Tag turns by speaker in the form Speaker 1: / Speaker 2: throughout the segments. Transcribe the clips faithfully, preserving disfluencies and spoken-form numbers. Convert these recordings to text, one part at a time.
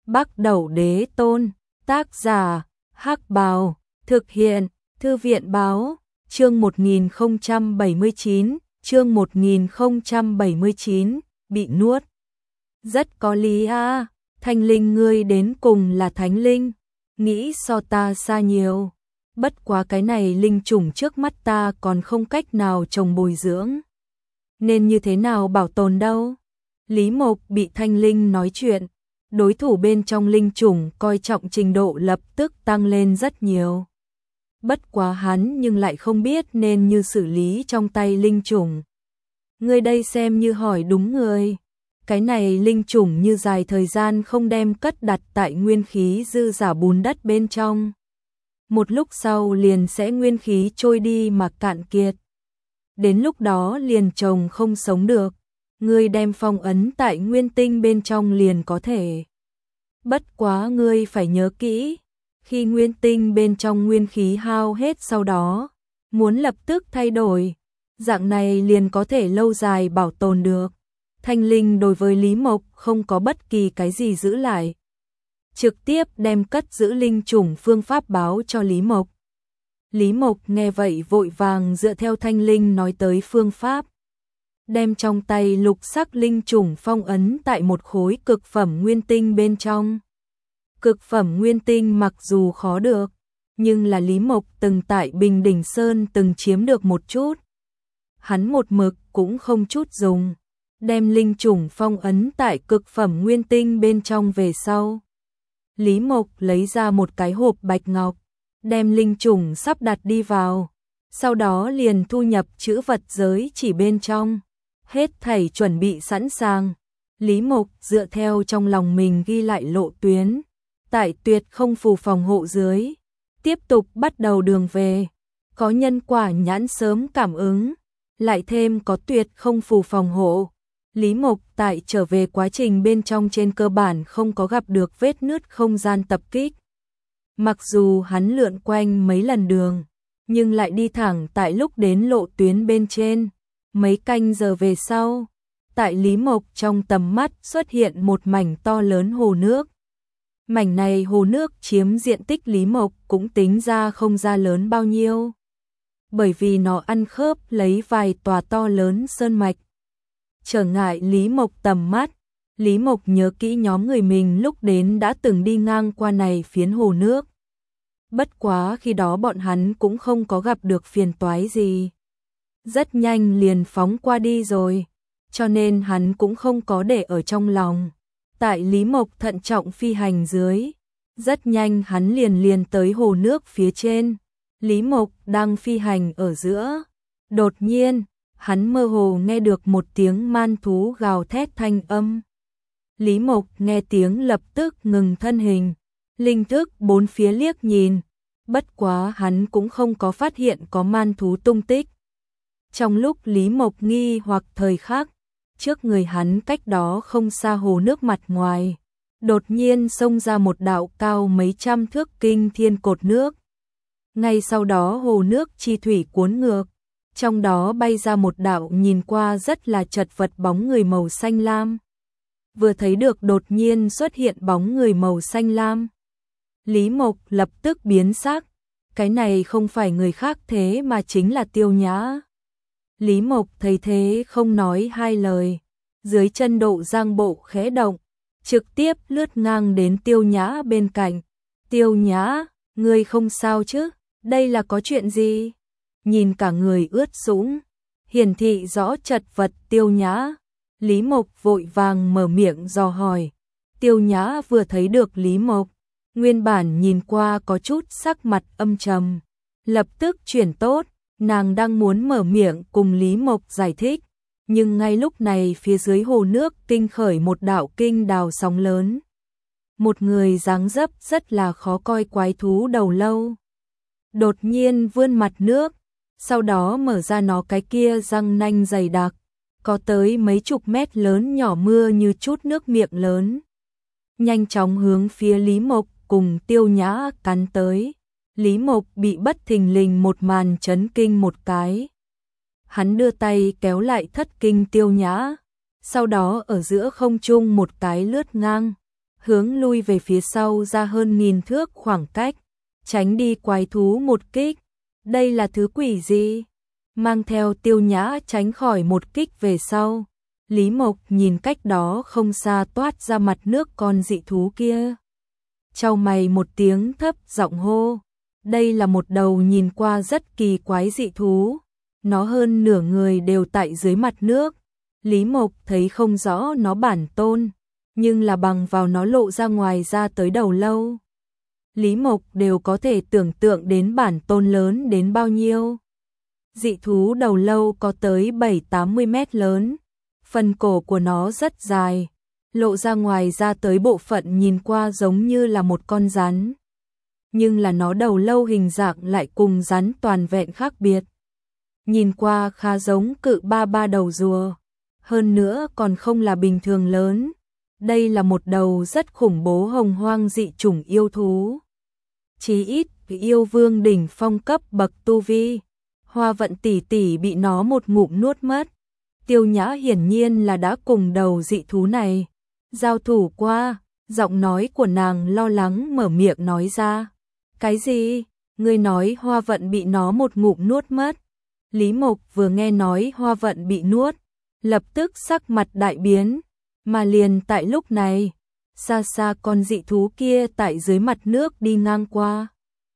Speaker 1: Bắc Đẩu Đế Tôn, tác giả, Hắc Bào, thực hiện, Thư viện Báo, chương một nghìn không trăm bảy mươi chín, chương một nghìn không trăm bảy mươi chín, bị nuốt. Rất có lý a, Thanh Linh ngươi đến cùng là thánh linh, nghĩ so ta xa nhiều. Bất quá cái này linh chủng trước mắt ta còn không cách nào trồng bồi dưỡng. Nên như thế nào bảo tồn đâu? Lý Mộc bị Thanh Linh nói chuyện, đối thủ bên trong linh chủng coi trọng trình độ lập tức tăng lên rất nhiều. Bất quá hắn nhưng lại không biết nên như xử lý trong tay linh chủng. Người đây xem như hỏi đúng người. Cái này linh chủng như dài thời gian không đem cất đặt tại nguyên khí dư giả bùn đất bên trong. Một lúc sau liền sẽ nguyên khí trôi đi mà cạn kiệt. Đến lúc đó liền trồng không sống được. Ngươi đem phong ấn tại nguyên tinh bên trong liền có thể. Bất quá ngươi phải nhớ kỹ, khi nguyên tinh bên trong nguyên khí hao hết sau đó, muốn lập tức thay đổi, dạng này liền có thể lâu dài bảo tồn được. Thanh Linh đối với Lý Mộc không có bất kỳ cái gì giữ lại. Trực tiếp đem cất giữ linh chủng phương pháp báo cho Lý Mộc. Lý Mộc nghe vậy vội vàng dựa theo Thanh Linh nói tới phương pháp. Đem trong tay lục sắc linh chủng phong ấn tại một khối cực phẩm nguyên tinh bên trong. Cực phẩm nguyên tinh mặc dù khó được, nhưng là Lý Mộc từng tại Bình Đỉnh Sơn từng chiếm được một chút. Hắn một mực cũng không chút dùng, đem linh chủng phong ấn tại cực phẩm nguyên tinh bên trong về sau. Lý Mộc lấy ra một cái hộp bạch ngọc, đem linh chủng sắp đặt đi vào, sau đó liền thu nhập chữ vật giới chỉ bên trong. Hết thảy chuẩn bị sẵn sàng, Lý Mộc dựa theo trong lòng mình ghi lại lộ tuyến, tại tuyệt không phù phòng hộ dưới, tiếp tục bắt đầu đường về. Có nhân quả nhãn sớm cảm ứng, lại thêm có tuyệt không phù phòng hộ. Lý Mộc tại trở về quá trình bên trong trên cơ bản không có gặp được vết nứt không gian tập kích. Mặc dù hắn lượn quanh mấy lần đường, nhưng lại đi thẳng tại lúc đến lộ tuyến bên trên. Mấy canh giờ về sau, tại Lý Mộc trong tầm mắt xuất hiện một mảnh to lớn hồ nước. Mảnh này hồ nước chiếm diện tích Lý Mộc cũng tính ra không ra lớn bao nhiêu. Bởi vì nó ăn khớp lấy vài tòa to lớn sơn mạch. Trở ngại Lý Mộc tầm mắt, Lý Mộc nhớ kỹ nhóm người mình lúc đến đã từng đi ngang qua này phiến hồ nước. Bất quá khi đó bọn hắn cũng không có gặp được phiền toái gì. Rất nhanh liền phóng qua đi rồi, cho nên hắn cũng không có để ở trong lòng. Tại Lý Mộc thận trọng phi hành dưới, rất nhanh hắn liền liền tới hồ nước phía trên. Lý Mộc đang phi hành ở giữa, đột nhiên, hắn mơ hồ nghe được một tiếng man thú gào thét thanh âm. Lý Mộc nghe tiếng lập tức ngừng thân hình, linh thức bốn phía liếc nhìn, bất quá hắn cũng không có phát hiện có man thú tung tích. Trong lúc Lý Mộc nghi hoặc thời khắc, trước người hắn cách đó không xa hồ nước mặt ngoài, đột nhiên xông ra một đạo cao mấy trăm thước kinh thiên cột nước. Ngay sau đó hồ nước chi thủy cuốn ngược, trong đó bay ra một đạo nhìn qua rất là chật vật bóng người màu xanh lam. Vừa thấy được đột nhiên xuất hiện bóng người màu xanh lam, Lý Mộc lập tức biến sắc, cái này không phải người khác thế mà chính là Tiêu Nhã. Lý Mộc thấy thế không nói hai lời, dưới chân độ giang bộ khẽ động, trực tiếp lướt ngang đến Tiêu Nhã bên cạnh. Tiêu Nhã, ngươi không sao chứ? Đây là có chuyện gì? Nhìn cả người ướt sũng, hiển thị rõ chật vật Tiêu Nhã. Lý Mộc vội vàng mở miệng dò hỏi. Tiêu Nhã vừa thấy được Lý Mộc, nguyên bản nhìn qua có chút sắc mặt âm trầm, lập tức chuyển tốt. Nàng đang muốn mở miệng cùng Lý Mộc giải thích, nhưng ngay lúc này phía dưới hồ nước kinh khởi một đạo kinh đào sóng lớn. Một người dáng dấp rất là khó coi quái thú đầu lâu, đột nhiên vươn mặt nước, sau đó mở ra nó cái kia răng nanh dày đặc, có tới mấy chục mét lớn nhỏ mưa như chút nước miệng lớn. Nhanh chóng hướng phía Lý Mộc cùng Tiêu Nhã cắn tới. Lý Mộc bị bất thình lình một màn chấn kinh một cái. Hắn đưa tay kéo lại thất kinh Tiêu Nhã, sau đó ở giữa không trung một cái lướt ngang, hướng lui về phía sau ra hơn nghìn thước khoảng cách, tránh đi quái thú một kích. Đây là thứ quỷ gì? Mang theo Tiêu Nhã tránh khỏi một kích về sau. Lý Mộc nhìn cách đó không xa toát ra mặt nước con dị thú kia. Chau mày một tiếng thấp giọng hô. Đây là một đầu nhìn qua rất kỳ quái dị thú. Nó hơn nửa người đều tại dưới mặt nước. Lý Mộc thấy không rõ nó bản tôn, nhưng là bằng vào nó lộ ra ngoài ra tới đầu lâu. Lý Mộc đều có thể tưởng tượng đến bản tôn lớn đến bao nhiêu. Dị thú đầu lâu có tới bảy tám mươi mét lớn. Phần cổ của nó rất dài, lộ ra ngoài ra tới bộ phận nhìn qua giống như là một con rắn. Nhưng là nó đầu lâu hình dạng lại cùng rắn toàn vẹn khác biệt. Nhìn qua khá giống cự ba ba đầu rùa. Hơn nữa còn không là bình thường lớn. Đây là một đầu rất khủng bố hồng hoang dị chủng yêu thú. Chí ít yêu vương đỉnh phong cấp bậc tu vi. Hoa Vận tỷ tỷ bị nó một ngụm nuốt mất. Tiêu Nhã hiển nhiên là đã cùng đầu dị thú này giao thủ qua, giọng nói của nàng lo lắng mở miệng nói ra. Cái gì? Ngươi nói Hoa Vận bị nó một ngụm nuốt mất? Lý Mộc vừa nghe nói Hoa Vận bị nuốt, lập tức sắc mặt đại biến, mà liền tại lúc này, xa xa con dị thú kia tại dưới mặt nước đi ngang qua.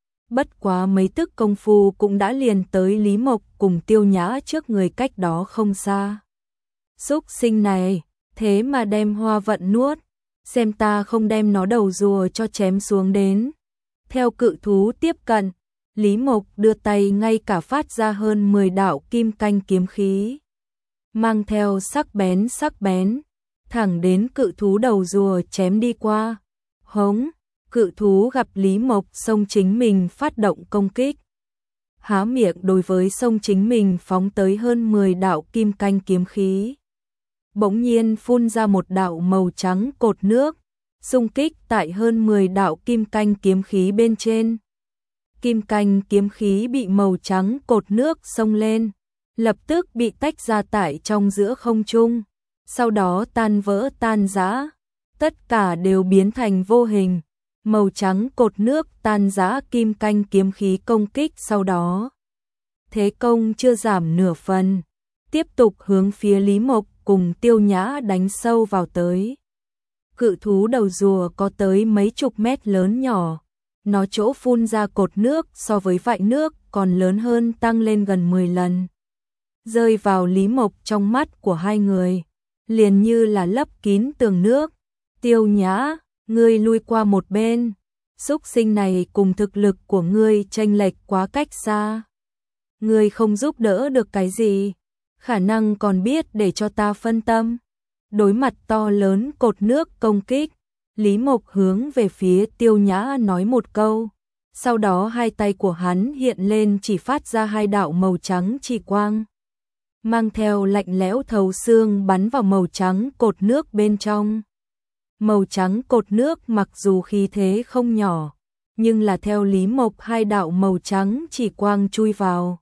Speaker 1: Bất quá mấy tức công phu cũng đã liền tới Lý Mộc cùng Tiêu Nhã trước người cách đó không xa. Súc sinh này, thế mà đem Hoa Vận nuốt, xem ta không đem nó đầu rùa cho chém xuống đến. Theo cự thú tiếp cận, Lý Mộc đưa tay ngay cả phát ra hơn mười đạo kim canh kiếm khí. Mang theo sắc bén sắc bén, thẳng đến cự thú đầu rùa chém đi qua. Hống! Cự thú gặp Lý Mộc xông chính mình phát động công kích. Há miệng đối với xông chính mình phóng tới hơn mười đạo kim canh kiếm khí. Bỗng nhiên phun ra một đạo màu trắng cột nước, xung kích tại hơn mười đạo kim canh kiếm khí bên trên. Kim canh kiếm khí bị màu trắng cột nước xông lên, lập tức bị tách ra tại trong giữa không trung, sau đó tan vỡ tan rã, tất cả đều biến thành vô hình. Màu trắng cột nước tan rã kim canh kiếm khí công kích sau đó. Thế công chưa giảm nửa phần, tiếp tục hướng phía Lý Mộc cùng Tiêu Nhã đánh sâu vào tới. Cự thú đầu rùa có tới mấy chục mét lớn nhỏ, nó chỗ phun ra cột nước so với vại nước còn lớn hơn tăng lên gần mười lần. Rơi vào Lý Mộc trong mắt của hai người, liền như là lấp kín tường nước. Tiêu Nhã, ngươi lui qua một bên, súc sinh này cùng thực lực của ngươi chênh lệch quá cách xa. Ngươi không giúp đỡ được cái gì, khả năng còn biết để cho ta phân tâm. Đối mặt to lớn cột nước công kích, Lý Mộc hướng về phía Tiêu Nhã nói một câu, sau đó hai tay của hắn hiện lên chỉ phát ra hai đạo màu trắng chỉ quang, mang theo lạnh lẽo thấu xương bắn vào màu trắng cột nước bên trong. Màu trắng cột nước mặc dù khí thế không nhỏ, nhưng là theo Lý Mộc hai đạo màu trắng chỉ quang chui vào.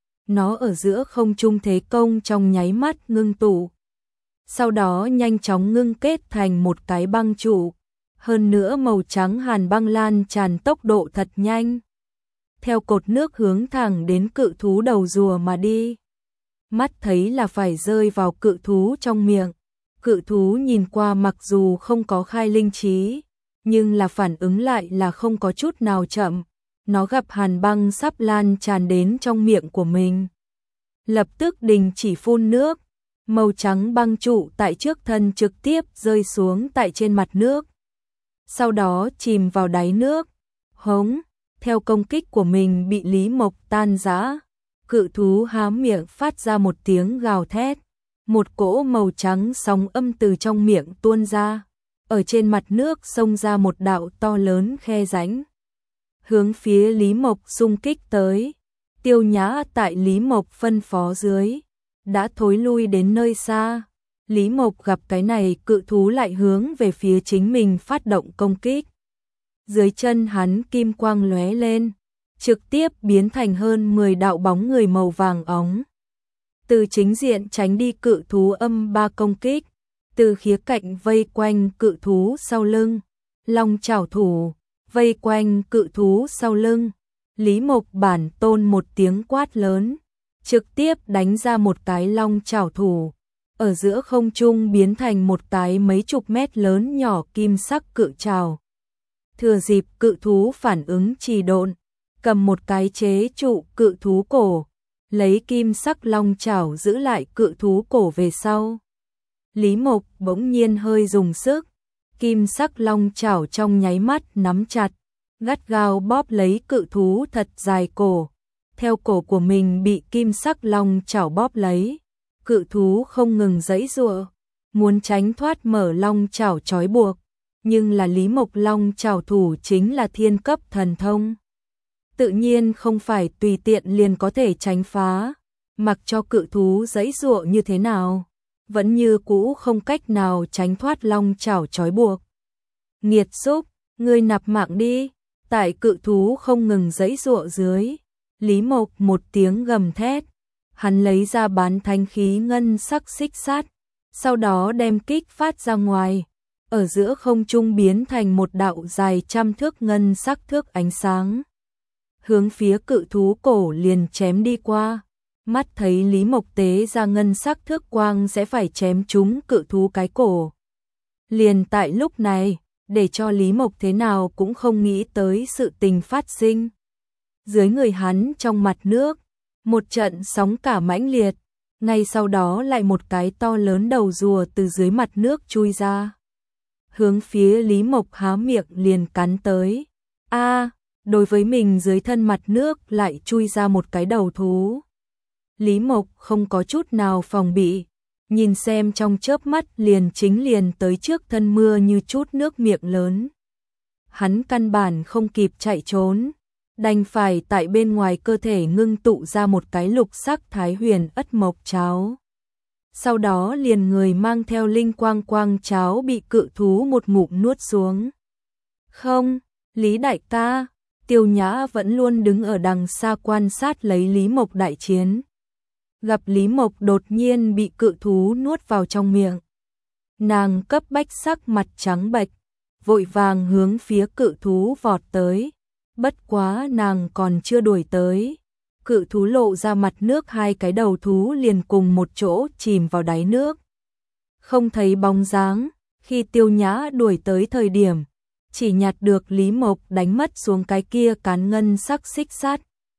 Speaker 1: Nó ở giữa không trung thế công trong nháy mắt ngưng tụ. Sau đó nhanh chóng ngưng kết thành một cái băng trụ. Hơn nữa màu trắng hàn băng lan tràn tốc độ thật nhanh. Theo cột nước hướng thẳng đến cự thú đầu rùa mà đi. Mắt thấy là phải rơi vào cự thú trong miệng. Cự thú nhìn qua mặc dù không có khai linh trí, nhưng là phản ứng lại là không có chút nào chậm. Nó gặp hàn băng sắp lan tràn đến trong miệng của mình. Lập tức đình chỉ phun nước, màu trắng băng trụ tại trước thân trực tiếp rơi xuống tại trên mặt nước. Sau đó chìm vào đáy nước. Hống, theo công kích của mình bị Lý Mộc tan rã. Cự thú há miệng phát ra một tiếng gào thét. Một cỗ màu trắng sóng âm từ trong miệng tuôn ra. Ở trên mặt nước xông ra một đạo to lớn khe rãnh. Hướng phía Lý Mộc xung kích tới. Tiêu Nhã tại Lý Mộc phân phó dưới, đã thối lui đến nơi xa. Lý Mộc gặp cái này cự thú lại hướng về phía chính mình phát động công kích. Dưới chân hắn kim quang lóe lên, trực tiếp biến thành hơn mười đạo bóng người màu vàng óng. Từ chính diện tránh đi cự thú âm ba công kích, từ khía cạnh vây quanh cự thú sau lưng, long chảo thủ, vây quanh cự thú sau lưng. Lý Mộc Bản Tôn một tiếng quát lớn, trực tiếp đánh ra một cái long chảo thủ, ở giữa không trung biến thành một cái mấy chục mét lớn nhỏ kim sắc cự trảo. Thừa dịp cự thú phản ứng trì độn, cầm một cái chế trụ cự thú cổ, lấy kim sắc long chảo giữ lại cự thú cổ về sau. Lý Mộc bỗng nhiên hơi dùng sức, kim sắc long chảo trong nháy mắt nắm chặt, gắt gao bóp lấy cự thú thật dài cổ. Theo cổ của mình bị kim sắc long chảo bóp lấy, cự thú không ngừng giãy giụa, muốn tránh thoát mở long chảo trói buộc, nhưng là Lý Mộc long chảo thủ chính là thiên cấp thần thông. Tự nhiên không phải tùy tiện liền có thể tránh phá, mặc cho cự thú giãy giụa như thế nào, vẫn như cũ không cách nào tránh thoát long chảo trói buộc. Nghiệt xúc, ngươi nạp mạng đi. Tại cự thú không ngừng giãy giụa dưới, Lý Mộc một tiếng gầm thét, hắn lấy ra bán thánh khí ngân sắc xích sát, sau đó đem kích phát ra ngoài, ở giữa không trung biến thành một đạo dài trăm thước ngân sắc thước ánh sáng, hướng phía cự thú cổ liền chém đi qua. Mắt thấy Lý Mộc tế ra ngân sắc thước quang sẽ phải chém trúng cự thú cái cổ. Liền tại lúc này, để cho Lý Mộc thế nào cũng không nghĩ tới sự tình phát sinh. Dưới người hắn trong mặt nước, một trận sóng cả mãnh liệt, ngay sau đó lại một cái to lớn đầu rùa từ dưới mặt nước chui ra. Hướng phía Lý Mộc há miệng liền cắn tới. A, đối với mình dưới thân mặt nước lại chui ra một cái đầu thú. Lý Mộc không có chút nào phòng bị, nhìn xem trong chớp mắt liền chính liền tới trước thân mưa như chút nước miệng lớn. Hắn căn bản không kịp chạy trốn, đành phải tại bên ngoài cơ thể ngưng tụ ra một cái lục sắc thái huyền ất mộc cháo. Sau đó liền người mang theo linh quang quang cháo bị cự thú một ngụm nuốt xuống. Không, Lý đại ca, Tiêu Nhã vẫn luôn đứng ở đằng xa quan sát lấy Lý Mộc đại chiến. Gặp Lý Mộc đột nhiên bị cự thú nuốt vào trong miệng, nàng cấp bách sắc mặt trắng bệch, vội vàng hướng phía cự thú vọt tới. Bất quá nàng còn chưa đuổi tới, cự thú lộ ra mặt nước, hai cái đầu thú liền cùng một chỗ chìm vào đáy nước. Không thấy bóng dáng, khi Tiêu Nhã đuổi tới thời điểm, chỉ nhặt được Lý Mộc đánh mất xuống cái kia cán ngân sắc xích sắt.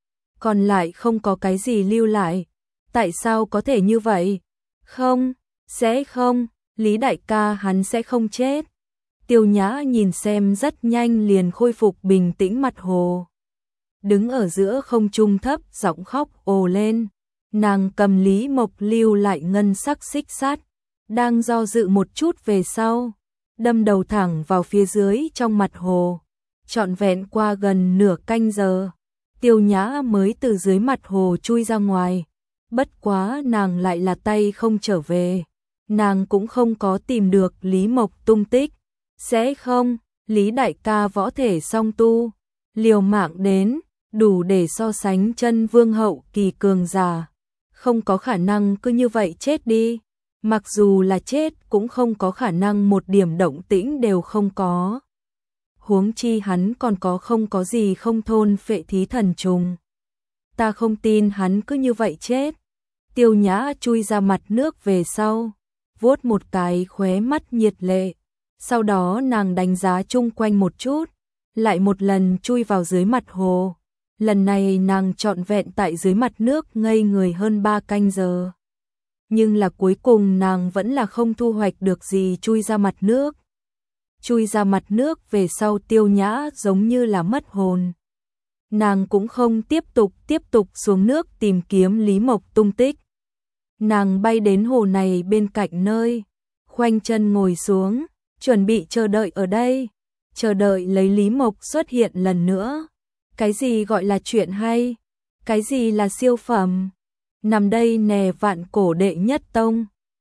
Speaker 1: Còn lại không có cái gì lưu lại. Tại sao có thể như vậy? Không, sẽ không, Lý đại ca hắn sẽ không chết. Tiêu Nhã nhìn xem rất nhanh liền khôi phục bình tĩnh mặt hồ. Đứng ở giữa không trung thấp giọng khóc ồ lên. Nàng cầm Lý Mộc lưu lại ngân sắc xích sắt, đang do dự một chút về sau, đâm đầu thẳng vào phía dưới trong mặt hồ. Trọn vẹn qua gần nửa canh giờ, Tiêu Nhã mới từ dưới mặt hồ chui ra ngoài. Bất quá nàng lại là tay không trở về, nàng cũng không có tìm được Lý Mộc tung tích. Sẽ không, Lý đại ca võ thể song tu, liều mạng đến, đủ để so sánh chân vương hậu kỳ cường giả. Không có khả năng cứ như vậy chết đi, mặc dù là chết cũng không có khả năng một điểm động tĩnh đều không có. Huống chi hắn còn có không có gì không thôn phệ thí thần trùng. Ta không tin hắn cứ như vậy chết. Tiêu Nhã chui ra mặt nước về sau, vuốt một cái khóe mắt nhiệt lệ. Sau đó nàng đánh giá chung quanh một chút, lại một lần chui vào dưới mặt hồ. Lần này nàng trọn vẹn tại dưới mặt nước ngây người hơn ba canh giờ. Nhưng là cuối cùng nàng vẫn là không thu hoạch được gì chui ra mặt nước. Chui ra mặt nước về sau Tiêu Nhã giống như là mất hồn. Nàng cũng không tiếp tục tiếp tục xuống nước tìm kiếm Lý Mộc tung tích. Nàng bay đến hồ này bên cạnh nơi, khoanh chân ngồi xuống, chuẩn bị chờ đợi ở đây, chờ đợi lấy Lý Mộc xuất hiện lần nữa. Cái gì gọi là chuyện hay? Cái gì là siêu phẩm? Nằm đây nè vạn cổ đệ nhất tông.